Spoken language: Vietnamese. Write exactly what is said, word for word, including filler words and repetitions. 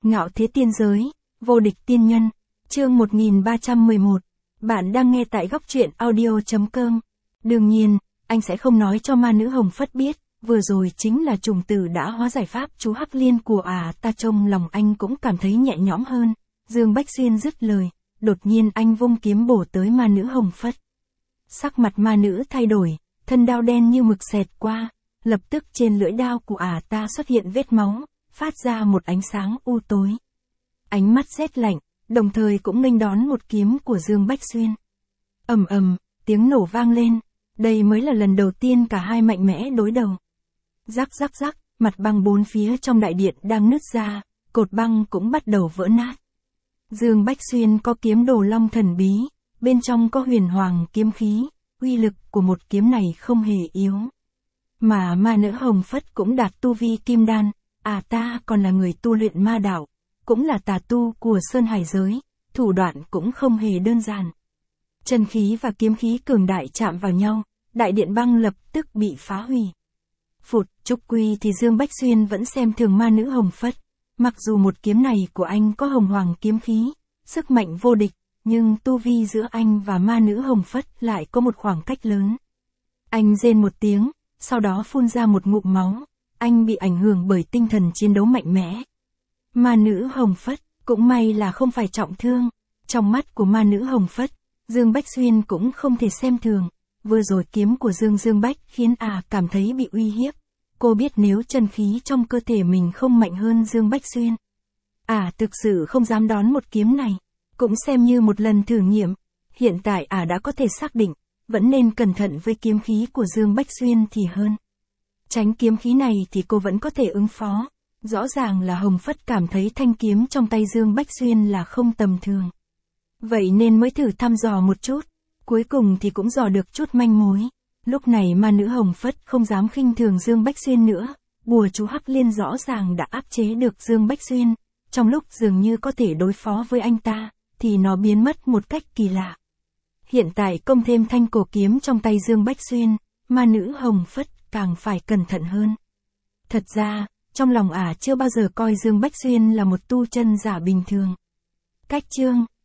Ngạo thế tiên giới, vô địch tiên nhân, chương một nghìn ba trăm mười một. Bạn đang nghe tại góc truyện audio.com. Đương nhiên, anh sẽ không nói cho ma nữ Hồng Phất biết, vừa rồi chính là trùng tử đã hóa giải pháp chú Hắc Liên của à ta. Trong lòng anh cũng cảm thấy nhẹ nhõm hơn. Dương Bách Xuyên dứt lời, đột nhiên anh vung kiếm bổ tới ma nữ Hồng Phất. Sắc mặt ma nữ thay đổi, thân đao đen như mực xẹt qua, lập tức trên lưỡi đao của à ta xuất hiện vết máu, phát ra một ánh sáng u tối. Ánh mắt rét lạnh, đồng thời cũng nghênh đón một kiếm của Dương Bách Xuyên. Ầm ầm, tiếng nổ vang lên, đây mới là lần đầu tiên cả hai mạnh mẽ đối đầu. Rắc rắc rắc, mặt băng bốn phía trong đại điện đang nứt ra, cột băng cũng bắt đầu vỡ nát. Dương Bách Xuyên có kiếm Đồ Long thần bí, bên trong có huyền hoàng kiếm khí, uy lực của một kiếm này không hề yếu. Mà ma nữ Hồng Phất cũng đạt tu vi kim đan, à ta còn là người tu luyện ma đạo, cũng là tà tu của Sơn Hải giới, thủ đoạn cũng không hề đơn giản. Chân khí và kiếm khí cường đại chạm vào nhau, đại điện băng lập tức bị phá hủy. Phụt, trúc quy thì Dương Bách Xuyên vẫn xem thường ma nữ Hồng Phất, mặc dù một kiếm này của anh có hồng hoàng kiếm khí, sức mạnh vô địch, nhưng tu vi giữa anh và ma nữ Hồng Phất lại có một khoảng cách lớn. Anh rên một tiếng, sau đó phun ra một ngụm máu, anh bị ảnh hưởng bởi tinh thần chiến đấu mạnh mẽ. Ma nữ Hồng Phất, cũng may là không phải trọng thương. Trong mắt của ma nữ Hồng Phất, Dương Bách Xuyên cũng không thể xem thường. Vừa rồi kiếm của Dương Dương Bách khiến à cảm thấy bị uy hiếp. Cô biết nếu chân khí trong cơ thể mình không mạnh hơn Dương Bách Xuyên, à thực sự không dám đón một kiếm này. Cũng xem như một lần thử nghiệm. Hiện tại à đã có thể xác định, vẫn nên cẩn thận với kiếm khí của Dương Bách Xuyên thì hơn. Tránh kiếm khí này thì cô vẫn có thể ứng phó. Rõ ràng là Hồng Phất cảm thấy thanh kiếm trong tay Dương Bách Xuyên là không tầm thường. Vậy nên mới thử thăm dò một chút. Cuối cùng thì cũng dò được chút manh mối. Lúc này ma nữ Hồng Phất không dám khinh thường Dương Bách Xuyên nữa. Bùa chú Hắc Liên rõ ràng đã áp chế được Dương Bách Xuyên. Trong lúc dường như có thể đối phó với anh ta, thì nó biến mất một cách kỳ lạ. Hiện tại công thêm thanh cổ kiếm trong tay Dương Bách Xuyên, ma nữ Hồng Phất càng phải cẩn thận hơn. Thật ra, trong lòng ả chưa bao giờ coi Dương Bách Xuyên là một tu chân giả bình thường. Cách chương